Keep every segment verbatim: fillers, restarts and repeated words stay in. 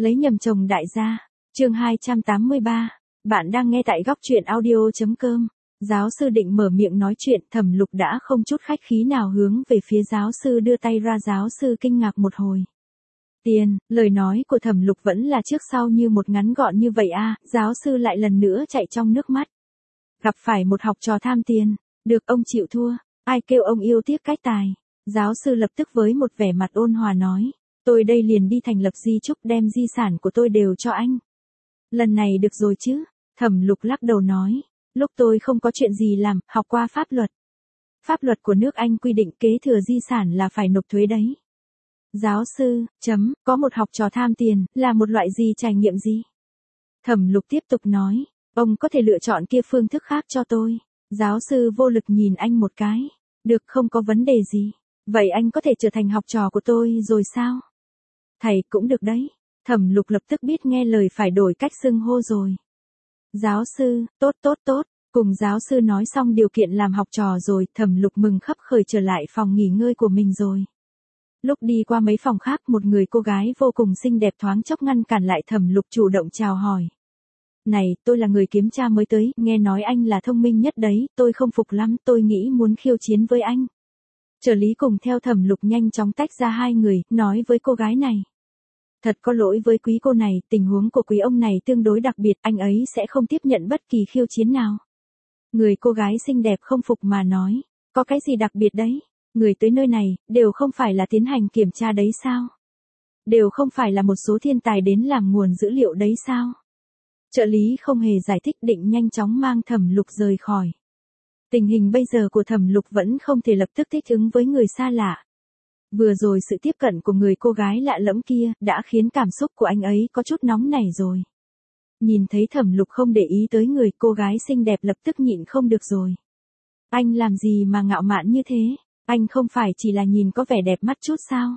Lấy nhầm chồng đại gia. Chương hai trăm tám mươi ba. Bạn đang nghe tại góc truyện audio chấm com. Giáo sư định mở miệng nói chuyện, Thẩm Lục đã không chút khách khí nào hướng về phía giáo sư đưa tay ra. Giáo sư kinh ngạc một hồi. Tiền, lời nói của Thẩm Lục vẫn là trước sau như một ngắn gọn như vậy a. Giáo sư lại lần nữa chạy trong nước mắt. Gặp phải một học trò tham tiền, được ông chịu thua, ai kêu ông yêu tiếc cách tài. Giáo sư lập tức với một vẻ mặt ôn hòa nói, tôi đây liền đi thành lập di chúc đem di sản của tôi đều cho anh. Lần này được rồi chứ? Thẩm Lục lắc đầu nói, lúc tôi không có chuyện gì làm, học qua pháp luật. Pháp luật của nước Anh quy định kế thừa di sản là phải nộp thuế đấy. Giáo sư, chấm, có một học trò tham tiền, là một loại gì trải nghiệm gì? Thẩm Lục tiếp tục nói, ông có thể lựa chọn kia phương thức khác cho tôi. Giáo sư vô lực nhìn anh một cái, được, không có vấn đề gì. Vậy anh có thể trở thành học trò của tôi rồi sao? Thầy cũng được đấy. Thẩm Lục lập tức biết nghe lời phải đổi cách xưng hô rồi. Giáo sư, tốt tốt tốt. Cùng giáo sư nói xong điều kiện làm học trò rồi, Thẩm Lục mừng khấp khởi trở lại phòng nghỉ ngơi của mình rồi. Lúc đi qua mấy phòng khác, một người cô gái vô cùng xinh đẹp thoáng chốc ngăn cản lại Thẩm Lục, chủ động chào hỏi. Này, tôi là người kiểm tra mới tới, nghe nói anh là thông minh nhất đấy, tôi không phục lắm, tôi nghĩ muốn khiêu chiến với anh. Trợ lý cùng theo Thẩm Lục nhanh chóng tách ra hai người, nói với cô gái này. Thật có lỗi với quý cô này, tình huống của quý ông này tương đối đặc biệt, anh ấy sẽ không tiếp nhận bất kỳ khiêu chiến nào. Người cô gái xinh đẹp không phục mà nói, có cái gì đặc biệt đấy, người tới nơi này, đều không phải là tiến hành kiểm tra đấy sao? Đều không phải là một số thiên tài đến làm nguồn dữ liệu đấy sao? Trợ lý không hề giải thích, định nhanh chóng mang Thẩm Lục rời khỏi. Tình hình bây giờ của Thẩm Lục vẫn không thể lập tức thích ứng với người xa lạ. Vừa rồi sự tiếp cận của người cô gái lạ lẫm kia, đã khiến cảm xúc của anh ấy có chút nóng nảy rồi. Nhìn thấy Thẩm Lục không để ý tới người cô gái xinh đẹp lập tức nhịn không được rồi. Anh làm gì mà ngạo mạn như thế? Anh không phải chỉ là nhìn có vẻ đẹp mắt chút sao?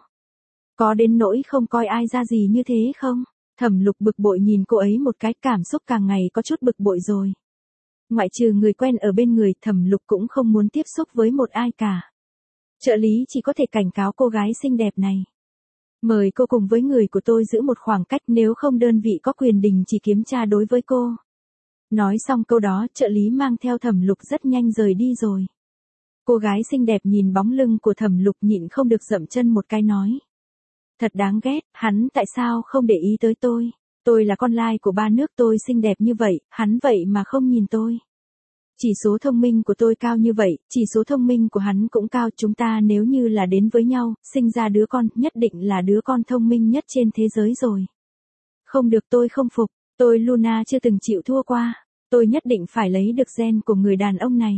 Có đến nỗi không coi ai ra gì như thế không? Thẩm Lục bực bội nhìn cô ấy một cái, cảm xúc càng ngày có chút bực bội rồi. Ngoại trừ người quen ở bên người, Thẩm Lục cũng không muốn tiếp xúc với một ai cả. Trợ lý chỉ có thể cảnh cáo cô gái xinh đẹp này. Mời cô cùng với người của tôi giữ một khoảng cách, nếu không đơn vị có quyền đình chỉ kiểm tra đối với cô. Nói xong câu đó, trợ lý mang theo Thẩm Lục rất nhanh rời đi rồi. Cô gái xinh đẹp nhìn bóng lưng của Thẩm Lục nhịn không được dậm chân một cái nói. Thật đáng ghét, hắn tại sao không để ý tới tôi? Tôi là con lai của ba nước, tôi xinh đẹp như vậy, hắn vậy mà không nhìn tôi. Chỉ số thông minh của tôi cao như vậy, chỉ số thông minh của hắn cũng cao, chúng ta nếu như là đến với nhau, sinh ra đứa con, nhất định là đứa con thông minh nhất trên thế giới rồi. Không được, tôi không phục, tôi Luna chưa từng chịu thua qua, tôi nhất định phải lấy được gen của người đàn ông này.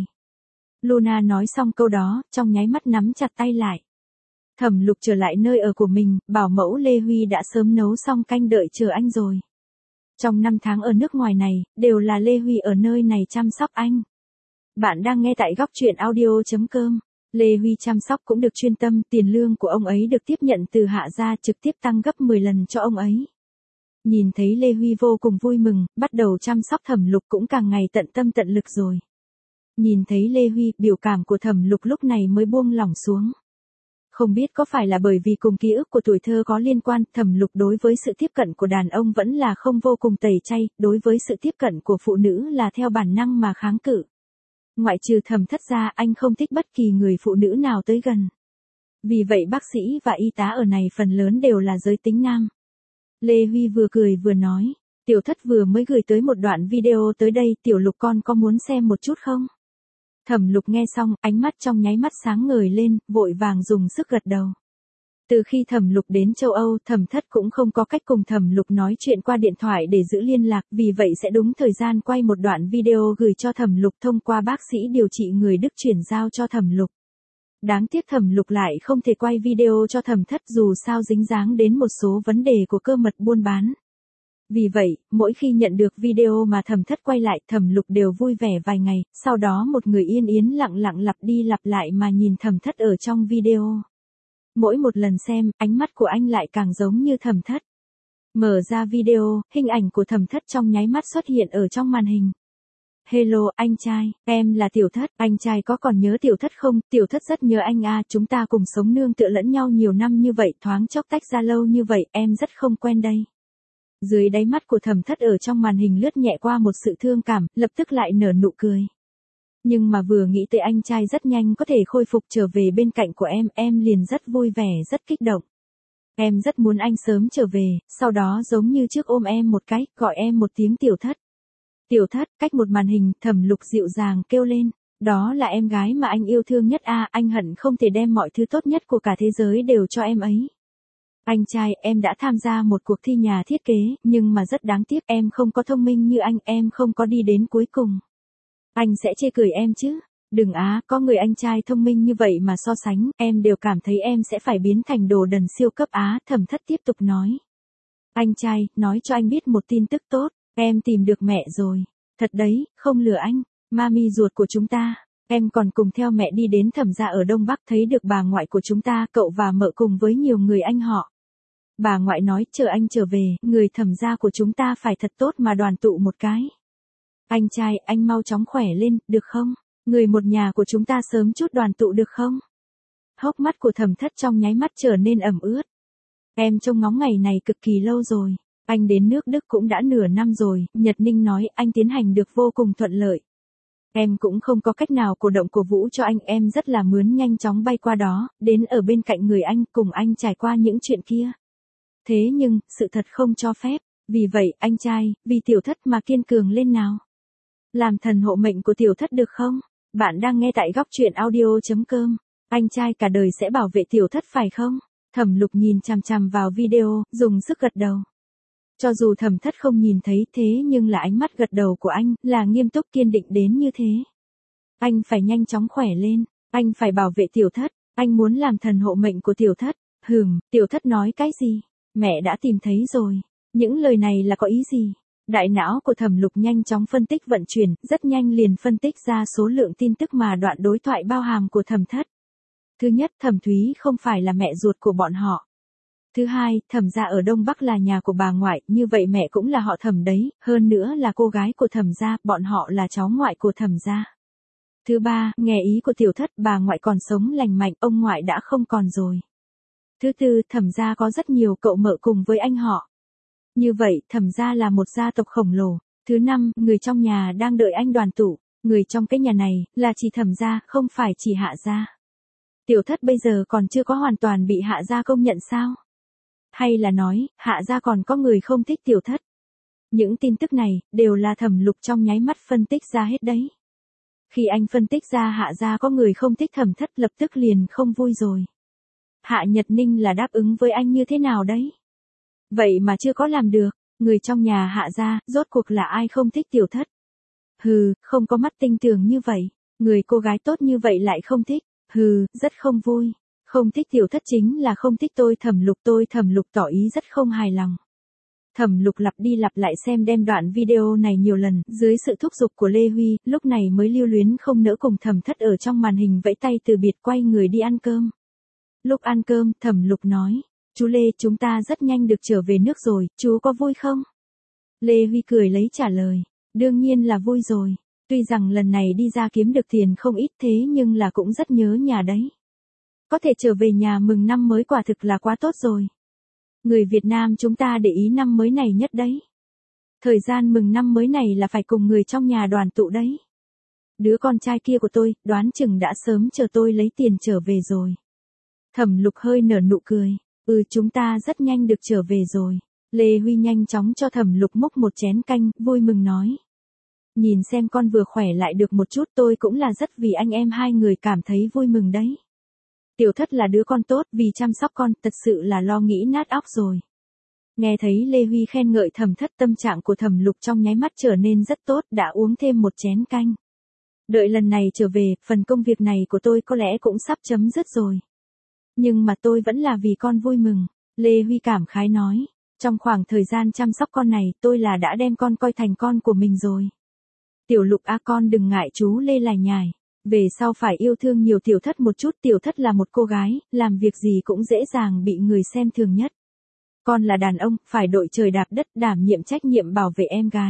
Luna nói xong câu đó, trong nháy mắt nắm chặt tay lại. Thẩm Lục trở lại nơi ở của mình, bảo mẫu Lê Huy đã sớm nấu xong canh đợi chờ anh rồi. Trong năm tháng ở nước ngoài này, đều là Lê Huy ở nơi này chăm sóc anh. Bạn đang nghe tại góc truyện audio chấm com. Lê Huy chăm sóc cũng được chuyên tâm, tiền lương của ông ấy được tiếp nhận từ hạ gia, trực tiếp tăng gấp mười lần cho ông ấy. Nhìn thấy Lê Huy vô cùng vui mừng, bắt đầu chăm sóc Thẩm Lục cũng càng ngày tận tâm tận lực rồi. Nhìn thấy Lê Huy, biểu cảm của Thẩm Lục lúc này mới buông lỏng xuống. Không biết có phải là bởi vì cùng ký ức của tuổi thơ có liên quan, Thẩm Lục đối với sự tiếp cận của đàn ông vẫn là không vô cùng tẩy chay, đối với sự tiếp cận của phụ nữ là theo bản năng mà kháng cự. Ngoại trừ Thẩm Thất ra, anh không thích bất kỳ người phụ nữ nào tới gần. Vì vậy bác sĩ và y tá ở này phần lớn đều là giới tính nam. Lê Huy vừa cười vừa nói, Tiểu Thất vừa mới gửi tới một đoạn video tới đây, Tiểu Lục con có muốn xem một chút không? Thẩm Lục nghe xong, ánh mắt trong nháy mắt sáng ngời lên, vội vàng dùng sức gật đầu. Từ khi Thẩm Lục đến châu Âu, Thẩm Thất cũng không có cách cùng Thẩm Lục nói chuyện qua điện thoại để giữ liên lạc, vì vậy sẽ đúng thời gian quay một đoạn video gửi cho Thẩm Lục thông qua bác sĩ điều trị người Đức chuyển giao cho Thẩm Lục. Đáng tiếc Thẩm Lục lại không thể quay video cho Thẩm Thất, dù sao dính dáng đến một số vấn đề của cơ mật buôn bán. Vì vậy, mỗi khi nhận được video mà Thẩm Thất quay lại, Thẩm Lục đều vui vẻ vài ngày, sau đó một người yên yên lặng lặng lặp đi lặp lại mà nhìn Thẩm Thất ở trong video. Mỗi một lần xem, ánh mắt của anh lại càng giống như Thẩm Thất. Mở ra video, hình ảnh của Thẩm Thất trong nháy mắt xuất hiện ở trong màn hình. Hello, anh trai, em là Tiểu Thất, anh trai có còn nhớ Tiểu Thất không? Tiểu Thất rất nhớ anh à, chúng ta cùng sống nương tựa lẫn nhau nhiều năm như vậy, thoáng chốc tách ra lâu như vậy, em rất không quen đây. Dưới đáy mắt của Thẩm Thất ở trong màn hình lướt nhẹ qua một sự thương cảm, lập tức lại nở nụ cười. Nhưng mà vừa nghĩ tới anh trai rất nhanh có thể khôi phục trở về bên cạnh của em, em liền rất vui vẻ, rất kích động. Em rất muốn anh sớm trở về, sau đó giống như trước ôm em một cái, gọi em một tiếng Tiểu Thất. Tiểu Thất, cách một màn hình, Thẩm Lục dịu dàng kêu lên, đó là em gái mà anh yêu thương nhất a, anh hận không thể đem mọi thứ tốt nhất của cả thế giới đều cho em ấy. Anh trai, em đã tham gia một cuộc thi nhà thiết kế, nhưng mà rất đáng tiếc em không có thông minh như anh, em không có đi đến cuối cùng. Anh sẽ chê cười em chứ? Đừng á, có người anh trai thông minh như vậy mà so sánh, em đều cảm thấy em sẽ phải biến thành đồ đần siêu cấp á, Thẩm Thất tiếp tục nói. Anh trai, nói cho anh biết một tin tức tốt, em tìm được mẹ rồi. Thật đấy, không lừa anh, mami ruột của chúng ta. Em còn cùng theo mẹ đi đến Thẩm gia ở Đông Bắc thấy được bà ngoại của chúng ta, cậu và mợ cùng với nhiều người anh họ. Bà ngoại nói chờ anh trở về, người Thẩm gia của chúng ta phải thật tốt mà đoàn tụ một cái. Anh trai, anh mau chóng khỏe lên, được không? Người một nhà của chúng ta sớm chút đoàn tụ được không? Hốc mắt của Thẩm Thất trong nháy mắt trở nên ẩm ướt. Em trông ngóng ngày này cực kỳ lâu rồi. Anh đến nước Đức cũng đã nửa năm rồi, Nhật Ninh nói anh tiến hành được vô cùng thuận lợi. Em cũng không có cách nào cổ động cổ vũ cho anh, em rất là mướn nhanh chóng bay qua đó, đến ở bên cạnh người anh, cùng anh trải qua những chuyện kia. Thế nhưng, sự thật không cho phép, vì vậy, anh trai, vì Tiểu Thất mà kiên cường lên nào. Làm thần hộ mệnh của Tiểu Thất được không? Bạn đang nghe tại góc truyện audio chấm com. Anh trai cả đời sẽ bảo vệ Tiểu Thất phải không? Thẩm Lục nhìn chằm chằm vào video, dùng sức gật đầu. Cho dù Thẩm Thất không nhìn thấy thế nhưng là ánh mắt gật đầu của anh, là nghiêm túc kiên định đến như thế. Anh phải nhanh chóng khỏe lên, anh phải bảo vệ Tiểu Thất, anh muốn làm thần hộ mệnh của Tiểu Thất. Hừm, Tiểu Thất nói cái gì? Mẹ đã tìm thấy rồi. Những lời này là có ý gì? Đại não của Thẩm Lục nhanh chóng phân tích vận chuyển, rất nhanh liền phân tích ra số lượng tin tức mà đoạn đối thoại bao hàm của Thẩm Thất. Thứ nhất, Thẩm Thúy không phải là mẹ ruột của bọn họ. Thứ hai, Thẩm gia ở Đông Bắc là nhà của bà ngoại, như vậy mẹ cũng là họ Thẩm đấy, hơn nữa là cô gái của Thẩm gia, bọn họ là cháu ngoại của Thẩm gia. Thứ ba, nghe ý của Tiểu Thất, bà ngoại còn sống lành mạnh, ông ngoại đã không còn rồi. Thứ tư, Thẩm gia có rất nhiều cậu mợ cùng với anh họ. Như vậy, Thẩm gia là một gia tộc khổng lồ. Thứ năm, người trong nhà đang đợi anh đoàn tụ, người trong cái nhà này, là chỉ Thẩm gia, không phải chỉ Hạ gia. Tiểu Thất bây giờ còn chưa có hoàn toàn bị Hạ gia công nhận sao? Hay là nói, Hạ gia còn có người không thích Tiểu Thất? Những tin tức này, đều là Thẩm Lục trong nháy mắt phân tích ra hết đấy. Khi anh phân tích ra Hạ gia có người không thích Thẩm Thất, lập tức liền không vui rồi. Hạ Nhật Ninh là đáp ứng với anh như thế nào đấy? Vậy mà chưa có làm được, người trong nhà Hạ gia, rốt cuộc là ai không thích Tiểu Thất? Hừ, không có mắt tinh tường như vậy, người cô gái tốt như vậy lại không thích, hừ, rất không vui. Không thích Tiểu Thất chính là không thích tôi. Thẩm Lục tôi Thẩm Lục tỏ ý rất không hài lòng. Thẩm Lục lặp đi lặp lại xem đem đoạn video này nhiều lần, dưới sự thúc giục của Lê Huy, lúc này mới lưu luyến không nỡ cùng Thẩm Thất ở trong màn hình vẫy tay từ biệt, quay người đi ăn cơm. Lúc ăn cơm, Thẩm Lục nói, chú Lê, chúng ta rất nhanh được trở về nước rồi, chú có vui không? Lê Huy cười lấy trả lời, đương nhiên là vui rồi, tuy rằng lần này đi ra kiếm được tiền không ít thế nhưng là cũng rất nhớ nhà đấy. Có thể trở về nhà mừng năm mới quả thực là quá tốt rồi. Người Việt Nam chúng ta để ý năm mới này nhất đấy. Thời gian mừng năm mới này là phải cùng người trong nhà đoàn tụ đấy. Đứa con trai kia của tôi, đoán chừng đã sớm chờ tôi lấy tiền trở về rồi. Thẩm Lục hơi nở nụ cười, ừ chúng ta rất nhanh được trở về rồi. Lê Huy nhanh chóng cho Thẩm Lục múc một chén canh, vui mừng nói. Nhìn xem con vừa khỏe lại được một chút, tôi cũng là rất vì anh em hai người cảm thấy vui mừng đấy. Tiểu Thất là đứa con tốt, vì chăm sóc con, thật sự là lo nghĩ nát óc rồi. Nghe thấy Lê Huy khen ngợi Thẩm Thất, tâm trạng của Thẩm Lục trong nháy mắt trở nên rất tốt, đã uống thêm một chén canh. Đợi lần này trở về, phần công việc này của tôi có lẽ cũng sắp chấm dứt rồi. Nhưng mà tôi vẫn là vì con vui mừng. Lê Huy cảm khái nói, trong khoảng thời gian chăm sóc con này, tôi là đã đem con coi thành con của mình rồi. Tiểu Lục a, con đừng ngại chú Lê lải nhải. Về sau phải yêu thương nhiều Tiểu Thất một chút, Tiểu Thất là một cô gái, làm việc gì cũng dễ dàng bị người xem thường nhất. Con là đàn ông, phải đội trời đạp đất, đảm nhiệm trách nhiệm bảo vệ em gái.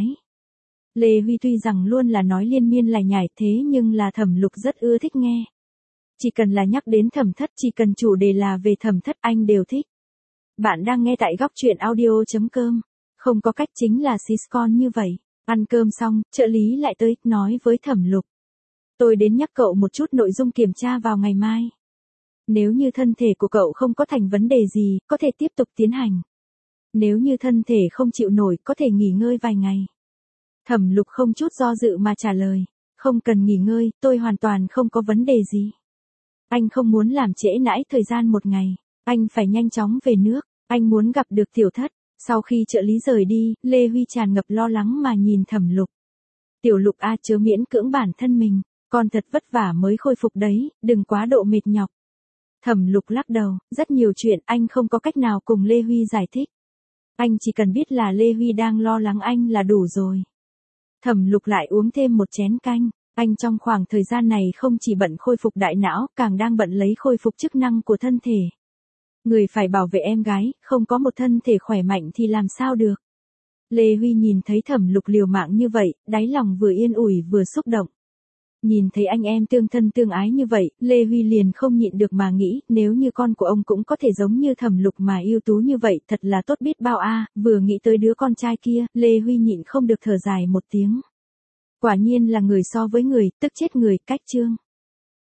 Lê Huy tuy rằng luôn là nói liên miên lải nhải thế nhưng là Thẩm Lục rất ưa thích nghe. Chỉ cần là nhắc đến Thẩm Thất, chỉ cần chủ đề là về Thẩm Thất anh đều thích. Bạn đang nghe tại góc truyện audio chấm com. Không có cách, chính là siscon như vậy. Ăn cơm xong, trợ lý lại tới, nói với Thẩm Lục. Tôi đến nhắc cậu một chút nội dung kiểm tra vào ngày mai. Nếu như thân thể của cậu không có thành vấn đề gì, có thể tiếp tục tiến hành. Nếu như thân thể không chịu nổi, có thể nghỉ ngơi vài ngày. Thẩm Lục không chút do dự mà trả lời. Không cần nghỉ ngơi, tôi hoàn toàn không có vấn đề gì. Anh không muốn làm trễ nãi thời gian một ngày. Anh phải nhanh chóng về nước. Anh muốn gặp được tiểu thất. Sau khi trợ lý rời đi, Lê Huy tràn ngập lo lắng mà nhìn Thẩm Lục. Tiểu Lục a, chớ miễn cưỡng bản thân mình. Con thật vất vả mới khôi phục đấy, đừng quá độ mệt nhọc. Thẩm Lục lắc đầu, rất nhiều chuyện anh không có cách nào cùng Lê Huy giải thích. Anh chỉ cần biết là Lê Huy đang lo lắng anh là đủ rồi. Thẩm Lục lại uống thêm một chén canh. Anh trong khoảng thời gian này không chỉ bận khôi phục đại não, càng đang bận lấy khôi phục chức năng của thân thể. Người phải bảo vệ em gái, không có một thân thể khỏe mạnh thì làm sao được. Lê Huy nhìn thấy Thẩm Lục liều mạng như vậy, đáy lòng vừa yên ủi vừa xúc động. Nhìn thấy anh em tương thân tương ái như vậy, Lê Huy liền không nhịn được mà nghĩ, nếu như con của ông cũng có thể giống như Thẩm Lục mà ưu tú như vậy, thật là tốt biết bao a. Vừa nghĩ tới đứa con trai kia, Lê Huy nhịn không được thở dài một tiếng. Quả nhiên là người so với người, tức chết người, cách chương.